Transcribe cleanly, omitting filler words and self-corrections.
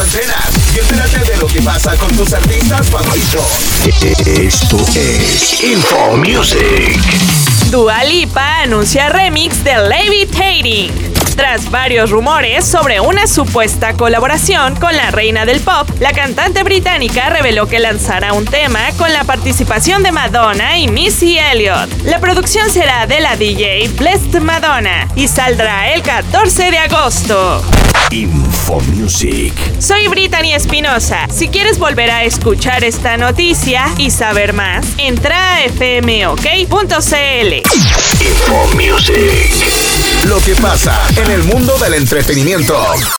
antenas y entérate de lo que pasa con tus artistas favoritos. Esto es Info Music. Dua Lipa anuncia remix de Levitating. Tras varios rumores sobre una supuesta colaboración con la reina del pop, la cantante británica reveló que lanzará un tema con la participación de Madonna y Missy Elliott. La producción será de la DJ Blessed Madonna y saldrá el 14 de agosto. Info Music. Soy Brittany Espinosa. Si quieres volver a escuchar esta noticia y saber más, entra a fmok.cl. Info Music. Lo que pasa en el mundo del entretenimiento.